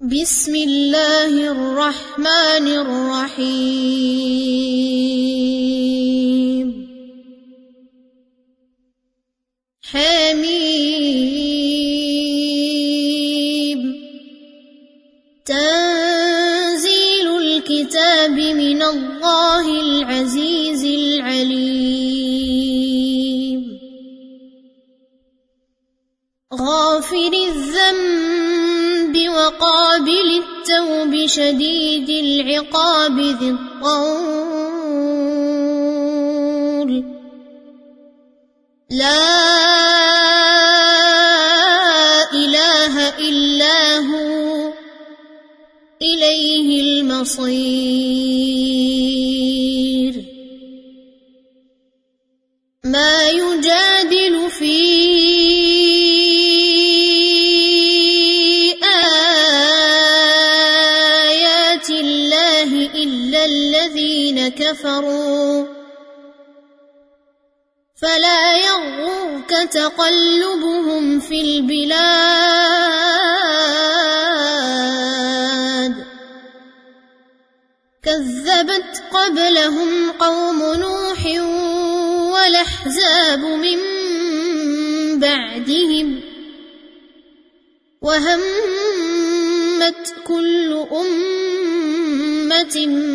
بسم الله الرحمن الرحيم حميم تنزيل الكتاب من الله العزيز العليم غافر الذنب وقابل التوب شديد العقاب ذي الطول لا إله إلا هو إليه المصير ما يجادل في إلا الذين كفروا فلا يغرك تقلبهم في البلاد كذبت قبلهم قوم نوح والأحزاب من بعدهم وهمت كل أمة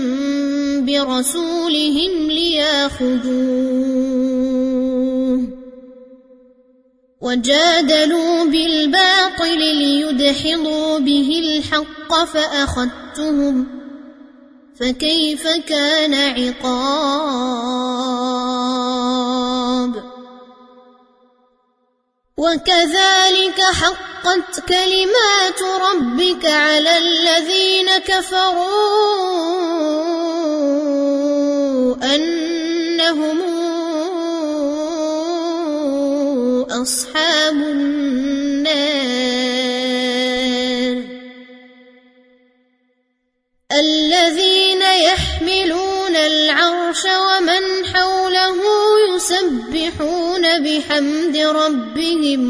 برسولهم ليأخذوه وجادلوا بالباطل ليدحضوا به الحق فأخذتهم فكيف كان عقاب وكذلك حقت كلمات ربك على الذين كفروا أنهم أصحاب النار الذين يحملون العرش ومن حوله يسبحون بحمد ربهم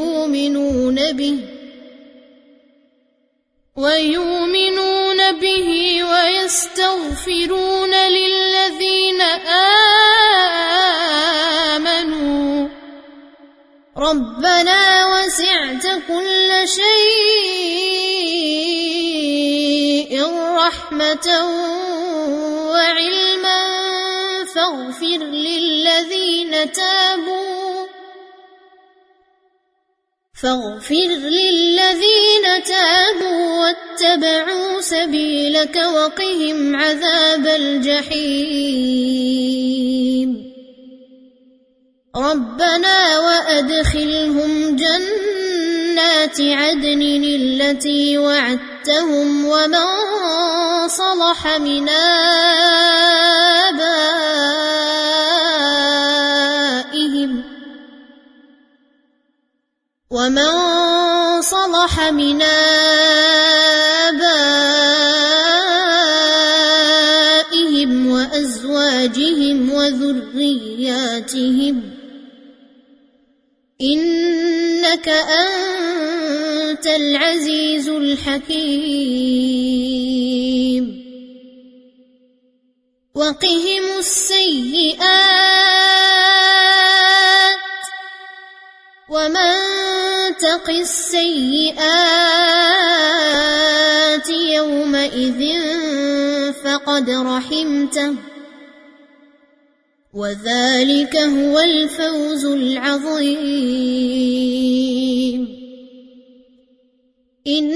ويؤمنون به ويستغفرون للذين آمنوا ربنا وسعت كل شيء رحمة وعلما فاغفر للذين تابوا واتبعوا سبيلك وقهم عذاب الجحيم ربنا وأدخلهم جنات عدن التي وعدتهم ومن صلح من آبائهم وأزواجهم وذرياتهم إنك أنت العزيز الحكيم وقهم السيئات ومن تق السيئات يومئذ فقد رحمته وذلك هو الفوز العظيم إن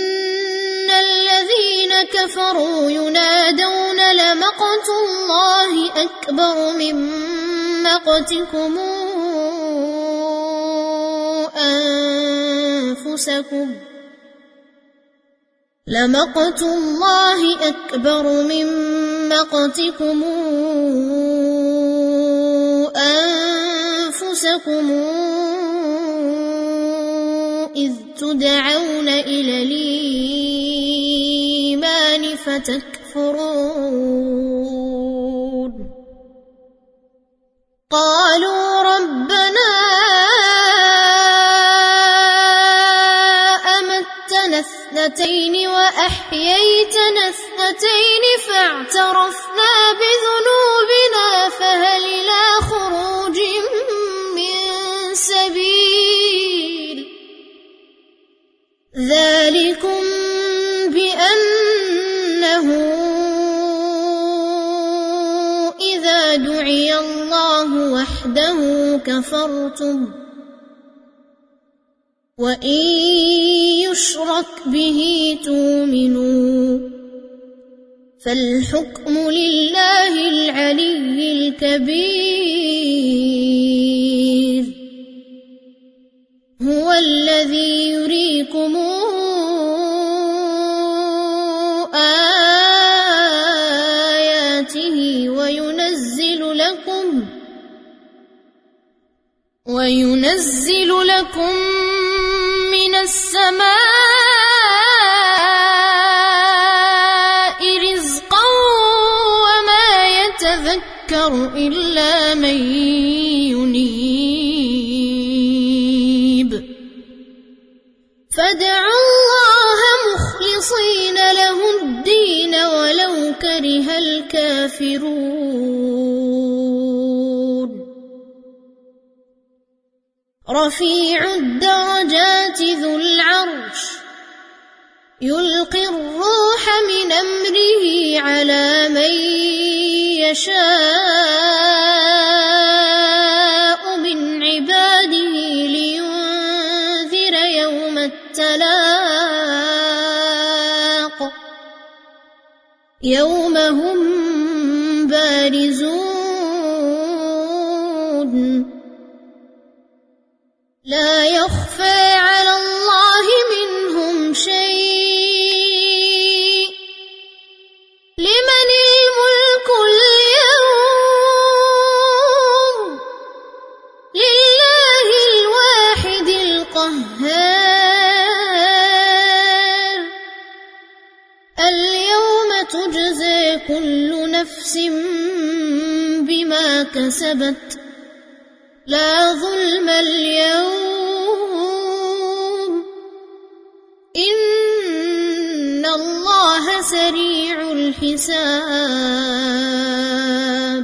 الذين كفروا ينادون لمقت الله أكبر من مقتكم أنفسكم لمقت الله أكبر من مقتكم أنفسكم إذ تدعون إلى الإيمان فتكفرون قالوا ربنا اثنتين وأحييتنا اثنتين فاعترفنا بذنوبنا فهل إلى خروج من سبيل ذلكم بأنه إذا دعي الله وحده كفرتم وإن يشرك به تؤمنوا فالحكم لله العلي الكبير هو الذي يريكم آياته وينزل لكم من السماء رزقا وما يتذكر إلا من ينيب فادعوا الله مخلصين له الدين ولو كره الكافرون رفيع الدرجات ذو العرش يلقي الروح من أمره على من يشاء من عباده لينذر يوم التلاق يوم هم بارزون لا يخفى على الله منهم شيء لمن الملك اليوم لله الواحد القهار اليوم تجزى كل نفس بما كسبت لا ظلم اليوم إن الله سريع الحساب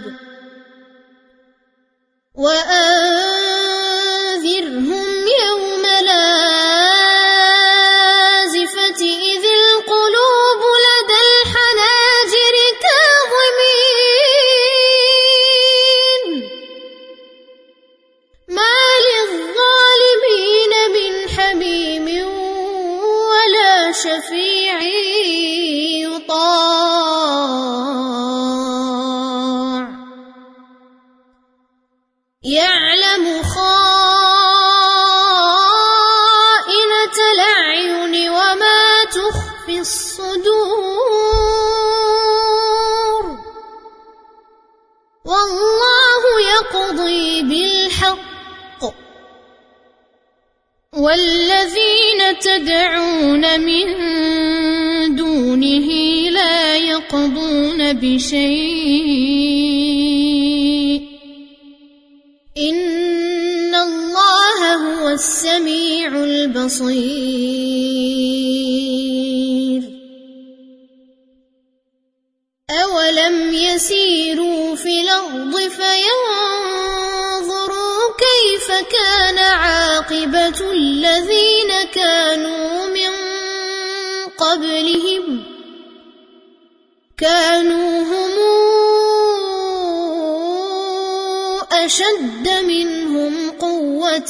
وأنذرهم يوم الآزفة إذ القلوب لدى الحناجر كاظمين ما للظالمين من حميم ولا شفيع يطاع يعلم خائنة الأعين وما تخفي الصدور والله يقضي بالحق والذين تدعون من دونه لا يقضون بشيء إن الله هو السميع البصير أولم يسيروا في الأرض فينظروا كيف كان عاقبة الذين كانوا من قبلهم كانوا هم أشد منهم قوة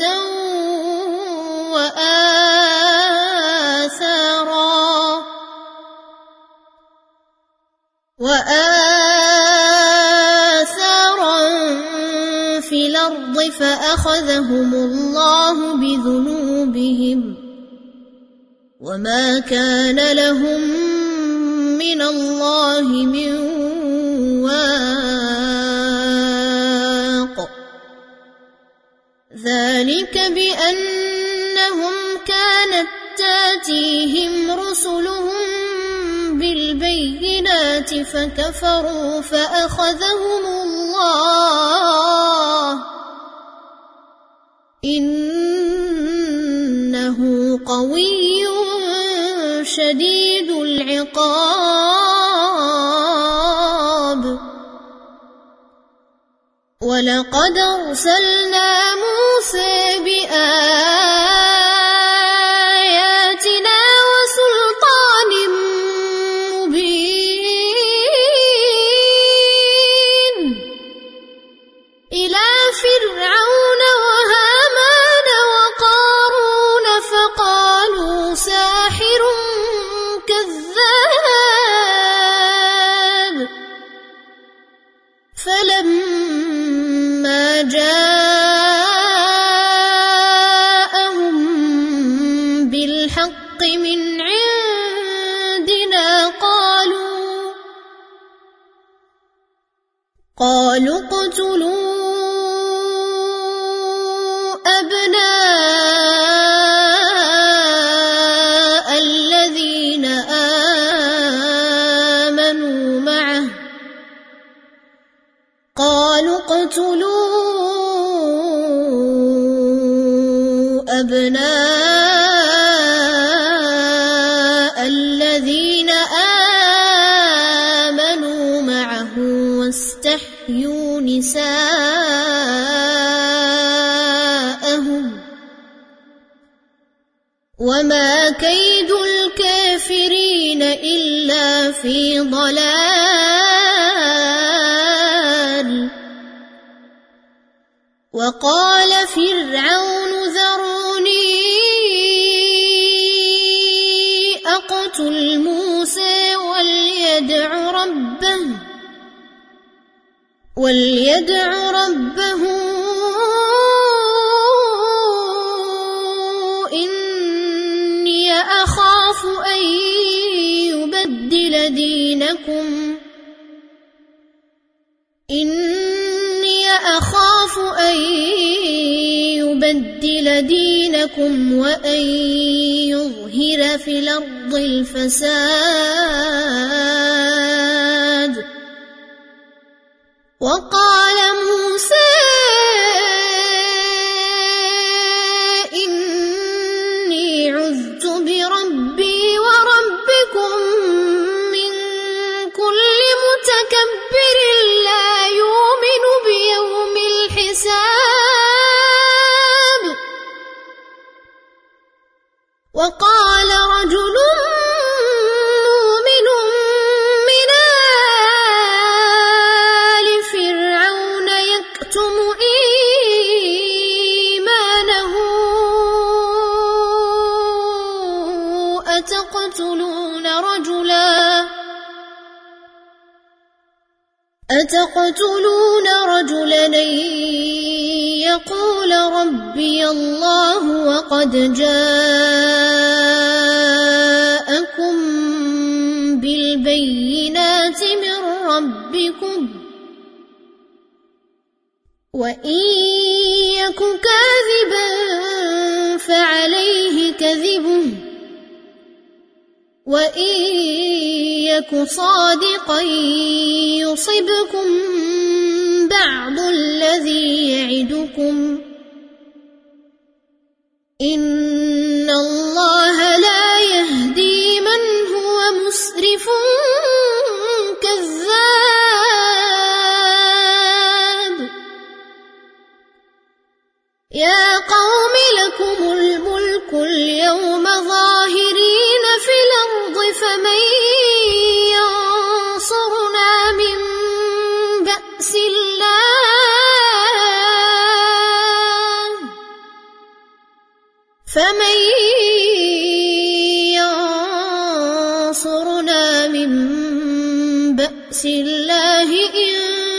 وآثارا في الأرض فأخذهم الله بذنوبهم وما كان لهم من الله من واق ذلك بأنهم كانت تاتيهم رسلهم بالبينات فكفروا فأخذهم الله إنه قوي شديد العقاب ولقد أرسلنا موسى بآياتنا وسلطان مبين إلى فرعون وهامان وقارون فقالوا ساحر كذاب فلما جاءهم بالحق من عندنا قالوا اقتلوا أبناء الذين آمنوا معه واستحيوا نساءهم وما كيد الكافرين إلا في ضلال وقال فرعون ذروني أقتل موسى وليدع ربه إني أخاف أن يبدل دينكم وأن يظهر في الأرض الفساد وقال موسى إني عذت بربي وربكم من كل متكبر لا يؤمن بيوم الحساب وقال رجل مؤمن من آل فرعون يكتم إيمانه أتقتلون رجلا يقول ربي الله وقد جاءكم بالبينات من ربكم وإن يك كاذبا فعليه كذبه وإن يك صادقا يصبكم بعض الذي يعدكم إن الله لا يهدي من هو مسرف كذاب يا قوم لكم الملك اليوم ظاهرين في الأرض فمن ينصرنا من بأس الله إن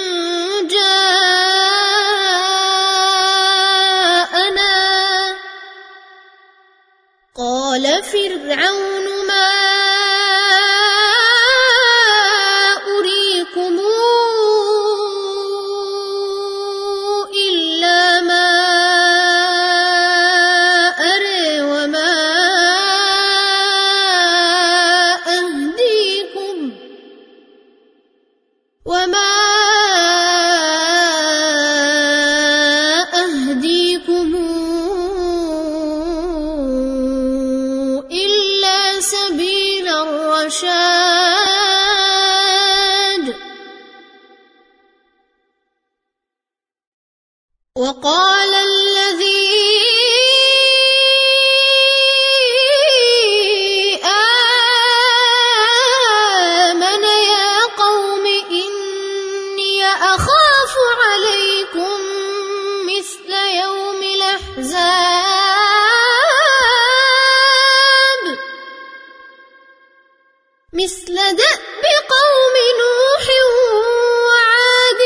جاءنا قال فرعون ما أريكم إلا ما أرى وما الرشاد وقال الذي آمن يا قوم إني أخاف عليكم مثل يوم الأحزاب مثل دأب قوم نوح وعاد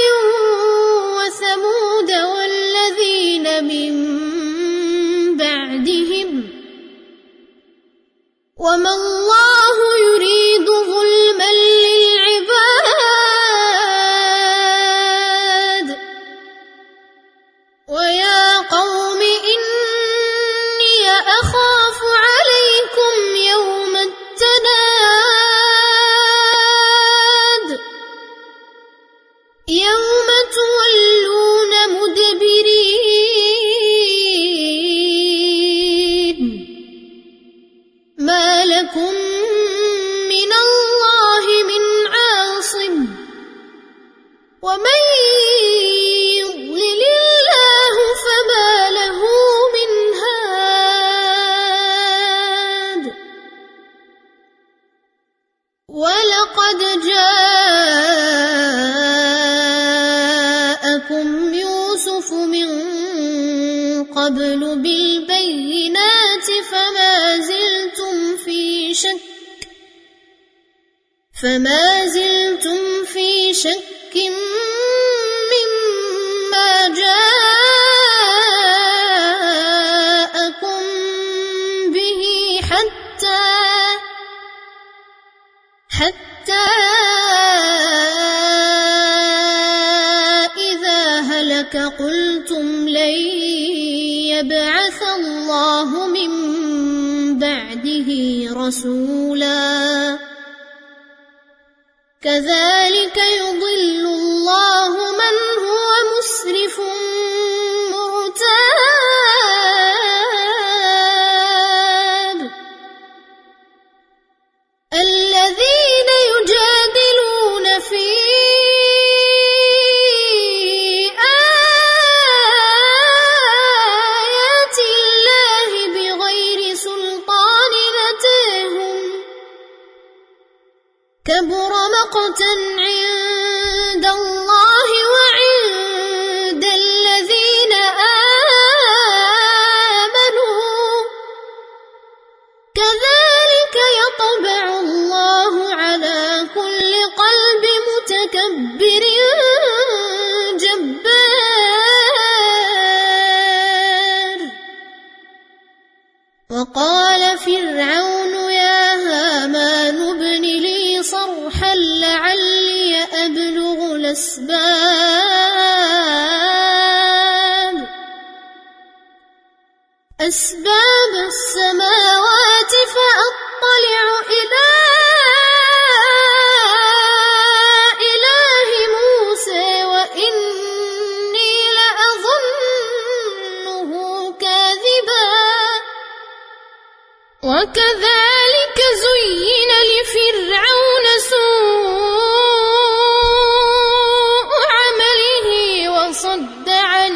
وثمود والذين من بعدهم وما الله يريد ظلما للعباد ويا قوم إني أخاف عليكم يوم التناد يوم تولون مدبرين ما لكم من الله من عاصم ومن يضلل الله فما له من هاد ولقد جاءكم يوسف من قبل بالبينات فما زلتم في شك مما جاءكم به حتى إذا هلك قلتم لن يبعث الله من بعده رسولا كذلك يضل الله من هو مسرف مرتاب الذين يجادلون في آيات الله بغير سلطان أتاهم كبر مقتا عند الله وعند الذين آمنوا كذلك يطبع الله على كل قلب متكبر جبار وقال فرعون يا هامان ابن لي صرحا لعلي أبلغ أسباب السماوات فأطلع إلى إله موسى وإني لأظنه كاذبا وكذلك زين لفرعون سوء عمله وصد عن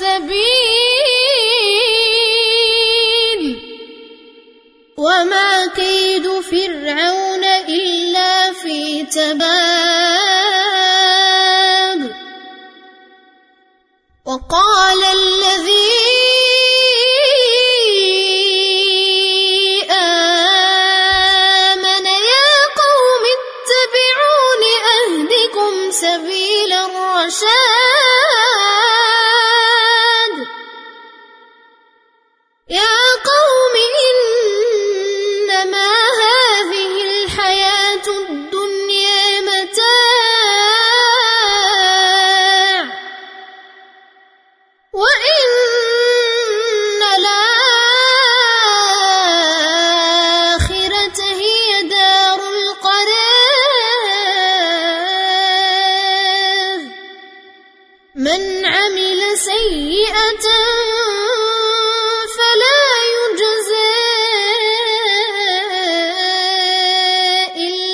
السبيل وما كيد فرعون إلا في تباب وقال الذي سبيل الرشاد يا قوم إنما هذه الحياة الدنيا متاع وإن الآخرة هي دار من عمل سيئة فلا يجزى إلا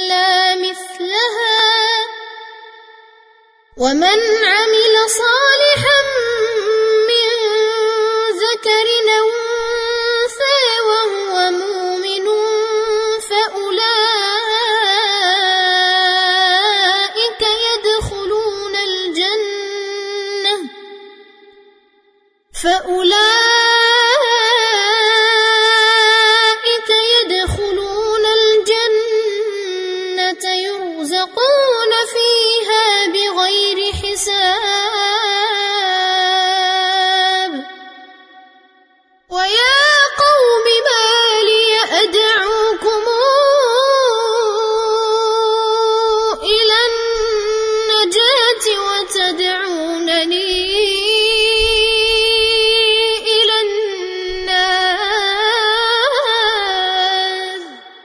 ومن عمل صالحا من ذكر أو أنثى وهو مؤمن فأولئك يدخلون الجنة يرزقون فيها بغير حساب. ويا قوم ما لي أدعوكم إلى النجاة وتدعونني إلى النار،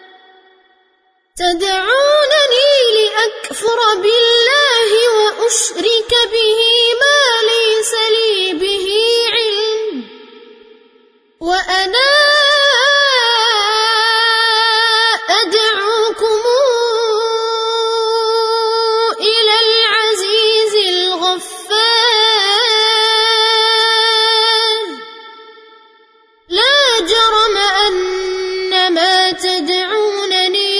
تدعونني لأكفر بالله وأشرك به ما ليس لي به علم، وأنا أدعوكم إلى العزيز الغفار. لا جرم أن ما تدعونني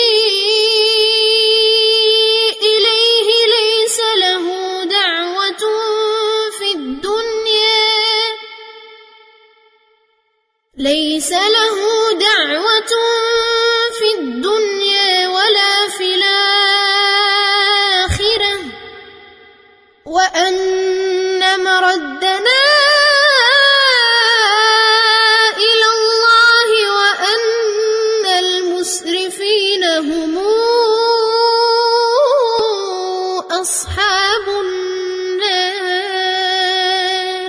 إليه ليس له دعوة في الدنيا ولا في الآخرة، وأن مردنا إلى الله، وأن المسرفين هم أصحاب النار.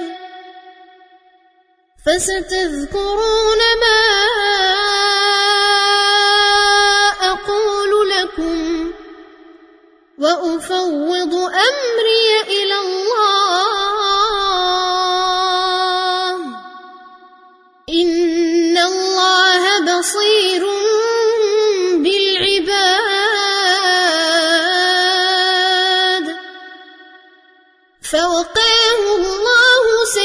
فستذكرون ما أقول لكم وأفوض أمري إلى الله، إن الله بصير بالعباد. فوقاه الله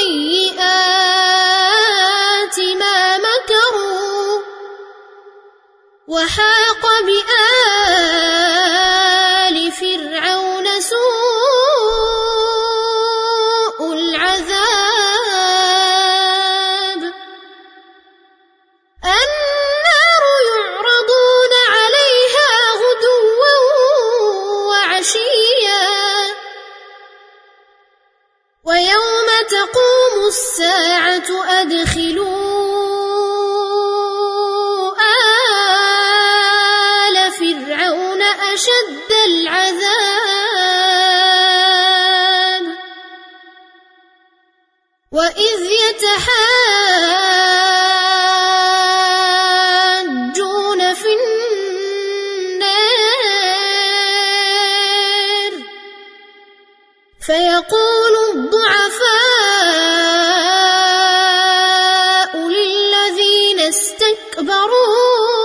سيئات ما مكروا، وحاق بآل فرعون سوء العذاب. النار يعرضون عليها غدوا وعشيا، ويوم تقوم الساعة أدخلوا آل فرعون أشد العذاب. وإذ يتحاجون في النار، فيقول الضعفاء للذين استكبروا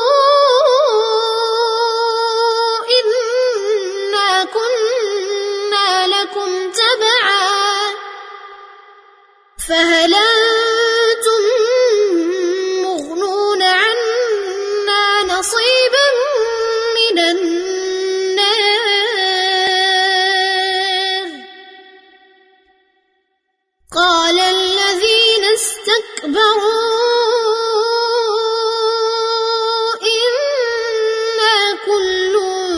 إنا كنا لكم تبعا فهل أنتم مغنون عنا نصيبا من النار؟ قال الذين استكبروا إنا كل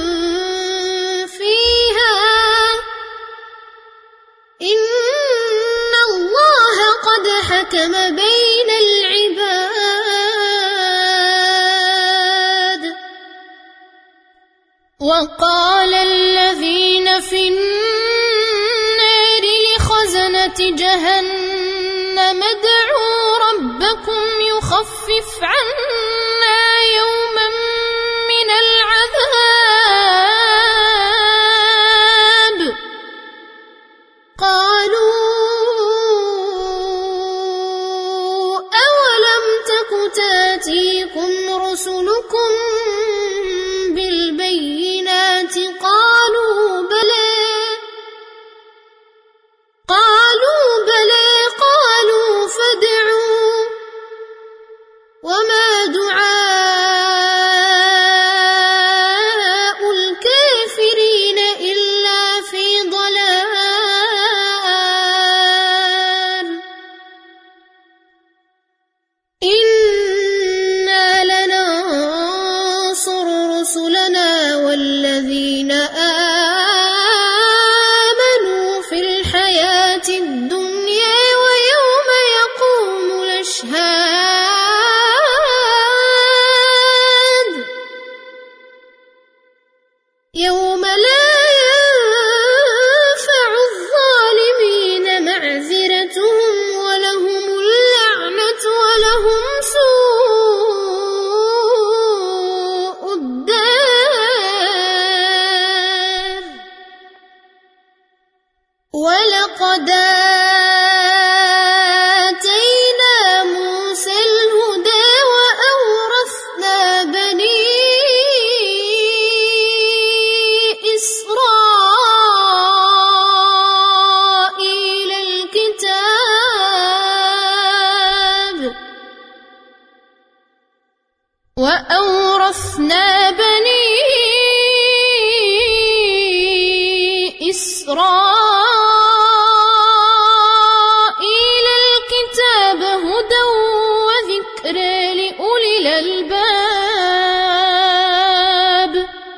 فيها إن الله قد حكم بين العباد. وقال الذين في النار لخزنة جهنم ادعوا ربكم يخفف عنا يوما من العذاب. قالوا أولم تك تاتيكم رسلكم بالبينات؟ قالوا بلى رسلنا والذين آمنوا في الحياة الدنيا ويوم يقوم الأشهاد يوم لا ينفع الظالمين معذرتهم ولهم اللعنة ولهم سوء الدار ولقد آتينا موسى الهدى وأورثنا بني إسرائيل الكتاب هدى وذكرى لأولي الألباب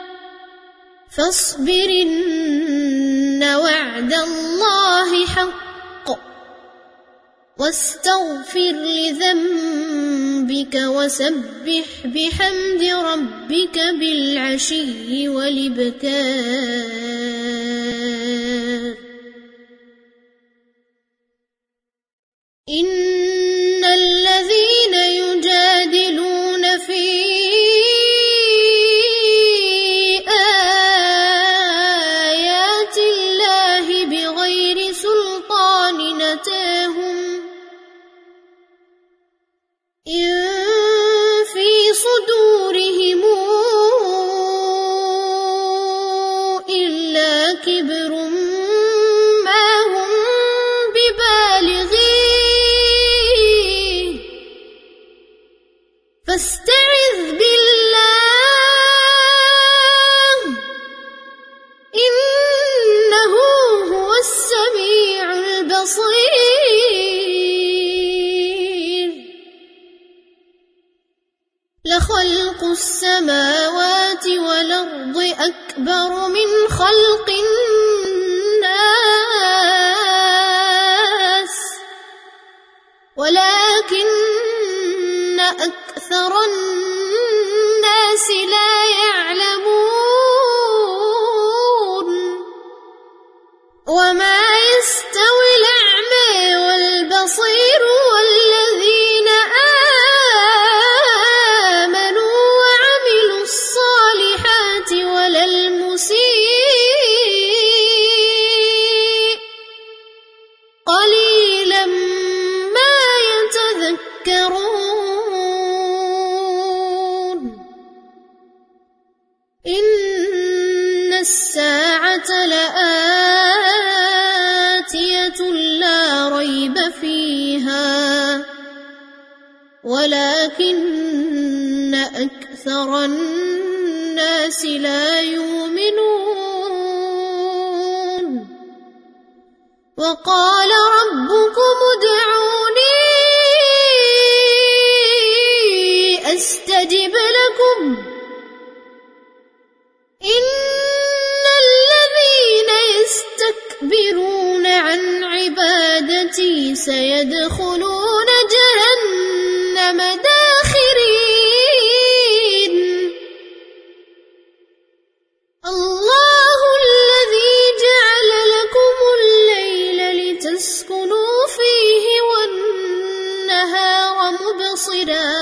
فاصبر إن وعد الله حق واستغفر لذنبك وسبح بحمد ربك بالعشي والإبكار إن الذين يجادلون في آيات الله بغير سلطان أتاهم إن في صدورهم إلا كبر ما هم ببالغيه فاستعذ بالله إنه هو السميع البصير لخلق السماوات والأرض أكبر من خلق الناس ولكن أكثر الناس لا يعلمون وما يستوي الأعمى والبصير والذين آمنوا وعملوا الصالحات ولا المسيء قليلا ما يتذكرون إن الساعة لآتية لا ريب فيها ولكن أكثر الناس لا يؤمنون وقال ربكم ادعوني أستجب لكم إن الذين يستكبرون عن عبادتي سيدخلون جهنم داخرين الله الذي جعل لكم الليل لتسكنوا فيه والنهار مبصرا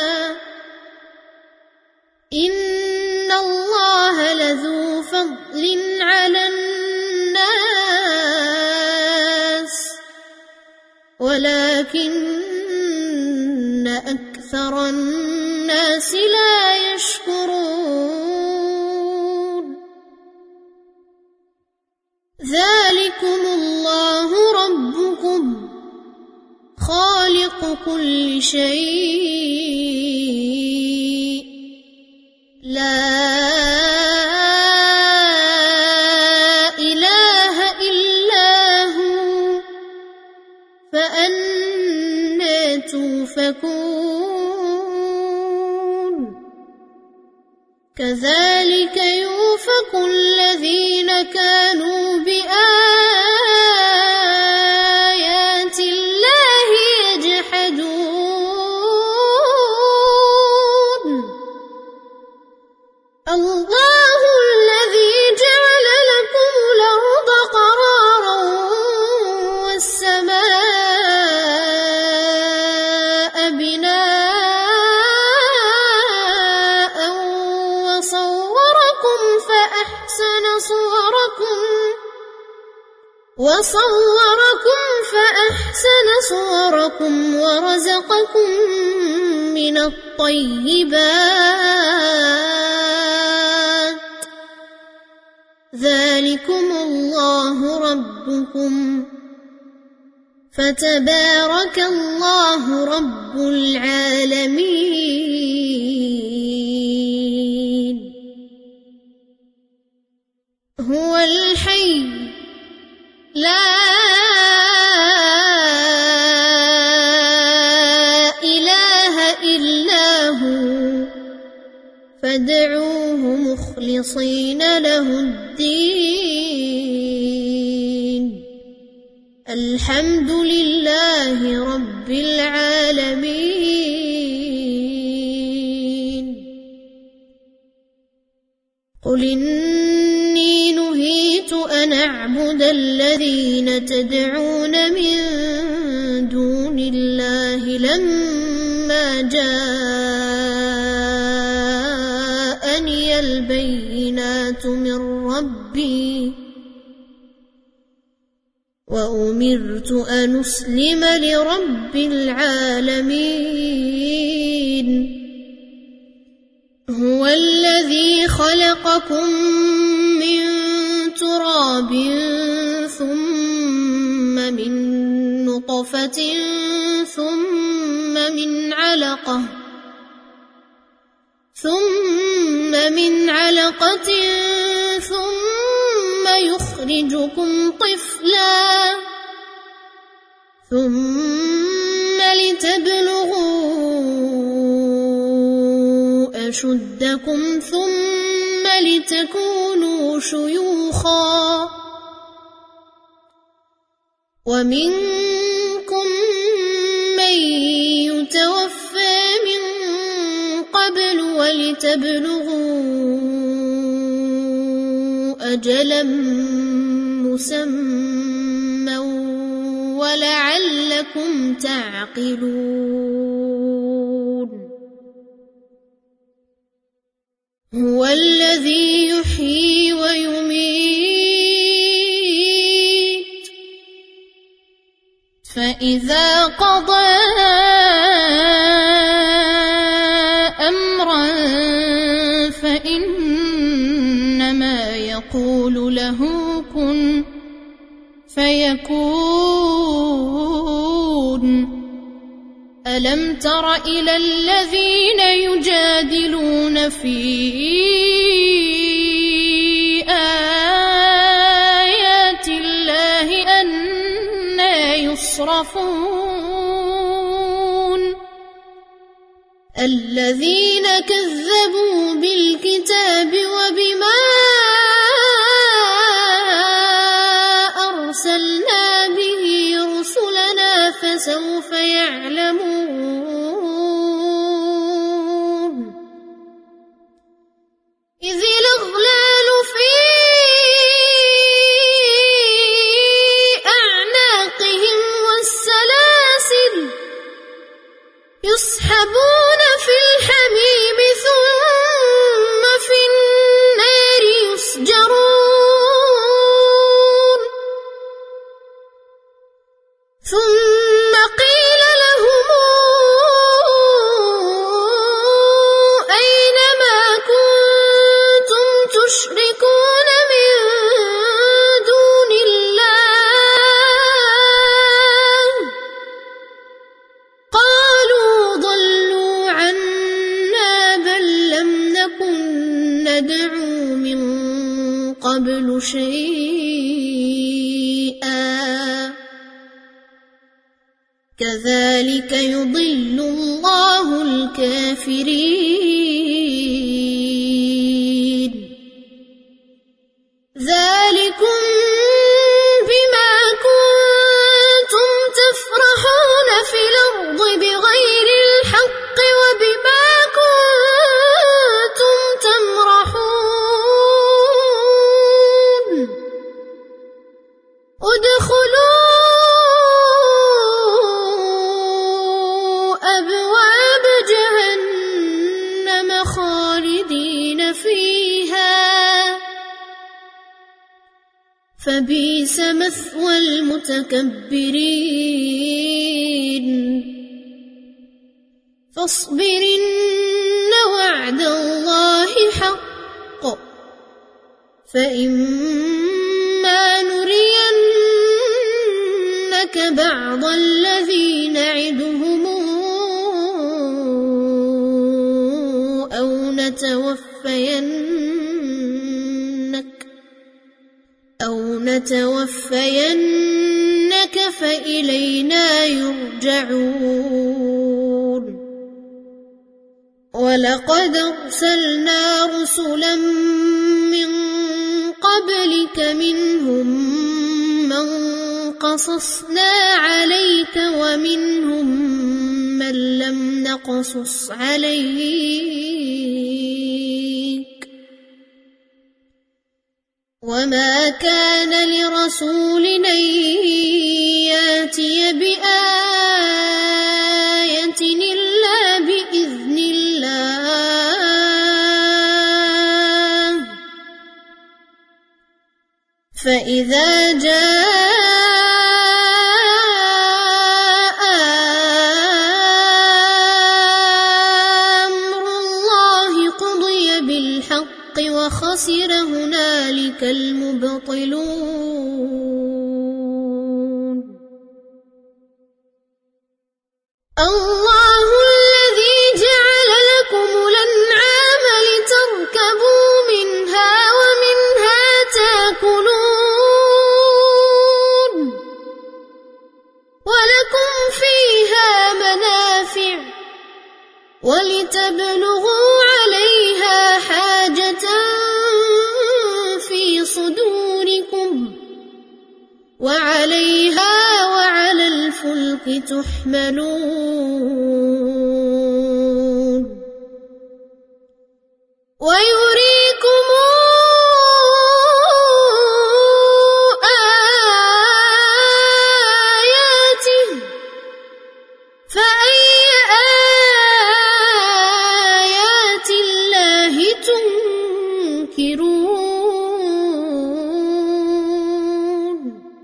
إن الله لذو فضل على الناس ولكن أكثر الناس لا يشكرون ذلكم الله ربكم خالق كل شيء لا إله إلا هو فأنى تؤفكون كذلك كذلك يؤفك الذين كانوا بآيات الله يجحدون الله الذي جعل لكم الأرض قرارا والسماء بناء وصوركم فأحسن صوركم ورزقكم من الطيبات ذلكم الله ربكم فتبارك الله رب العالمين هو الحي لا إله إلا هو فادعوه مخلصين له الدين الحمد لله رب العالمين قل إني نهيت أن أعبد الذين تدعون من دون الله لما جاءني البينات من ربي وأمرت أن أسلم لرب العالمين هو الذي خلقكم من تراب ثم من نطفة ثم من علقة ثم يخرجكم طفلا ثم لتبلغوا أشدكم ثم لتكونوا شيوخا ومنكم من يتوفى من قبل ولتبلغوا أجلا مسمى ولعلكم تعقلون هو الذي يحيي ويميت فإذا قضى أمرا فإنما يقول له كن فيكون ألم تر إلى الذين يجادلون في آيات الله أنى يصرفون الذين كذبوا بالكتاب وبما أرسلنا به رسلنا فسوف يعلمون إذ الأغلال في أعناقهم والسلاسل يسحبون في الحميم ثم في النار يسجرون ثم قيل لهم أين ما كنتم تشركون من دون الله قالوا ضلوا عنا بل لم نكن ندعو من قبل شيئا كذلك يضل الله الكافرين فبئس مثوى المتكبرين فاصبر إن وعد الله حق فإما نرينك بعض الذي نعدهم أو نتوفينك فإلينا يرجعون ولقد أرسلنا رسلا من قبلك منهم من قصصنا عليك ومنهم من لم نقصص عليك وما كان لرسول أن يأتي بآية إلا بإذن الله فإذا جاء أمر الله قضي بالحق وخسر هنالك المبطلون الله الذي جعل لكم الأنعام لتركبوا منها ومنها تأكلون ولكم فيها منافع ولتبلغوا عليها حاجة في صدوركم وعليها وعلى الفلك تحملون ويريكم آياته فأي آيات الله تنكرون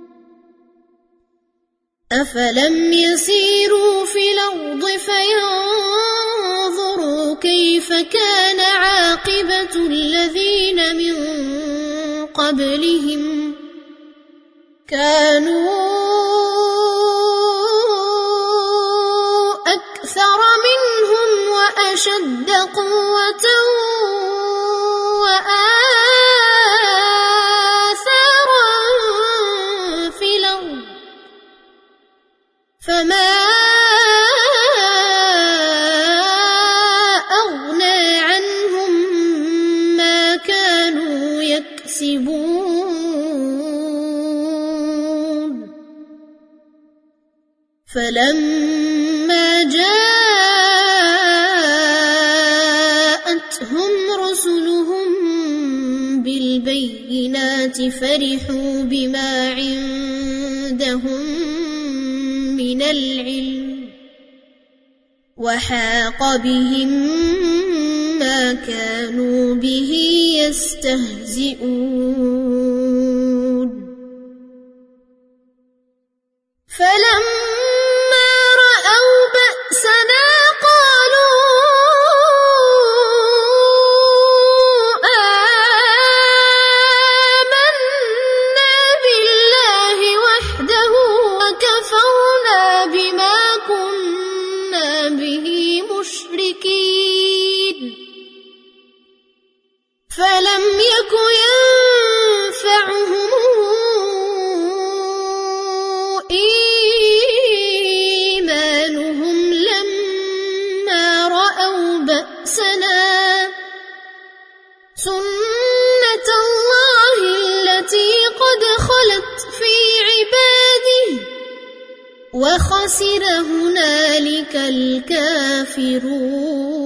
أفلم يسيروا في الأرض فينظروا كيف كان عاقبة الذين من قبلهم كانوا أكثر منهم وأشد قوة وآثارا في الأرض فما أغنى عنهم ما كانوا يكسبون فلما جاءتهم رسلهم بالبينات فرحوا بما عندهم من العلم وحاق بهم ما كانوا به يستهزئون فلما رأوا بأسنا قالوا آمنا بالله وحده وكفرنا بما كنا به مشركين فلم يك ينفعهم إيمانهم لما رأوا بأسنا سنة الله التي قد خلت في عباده وخسر هنالك الكافرون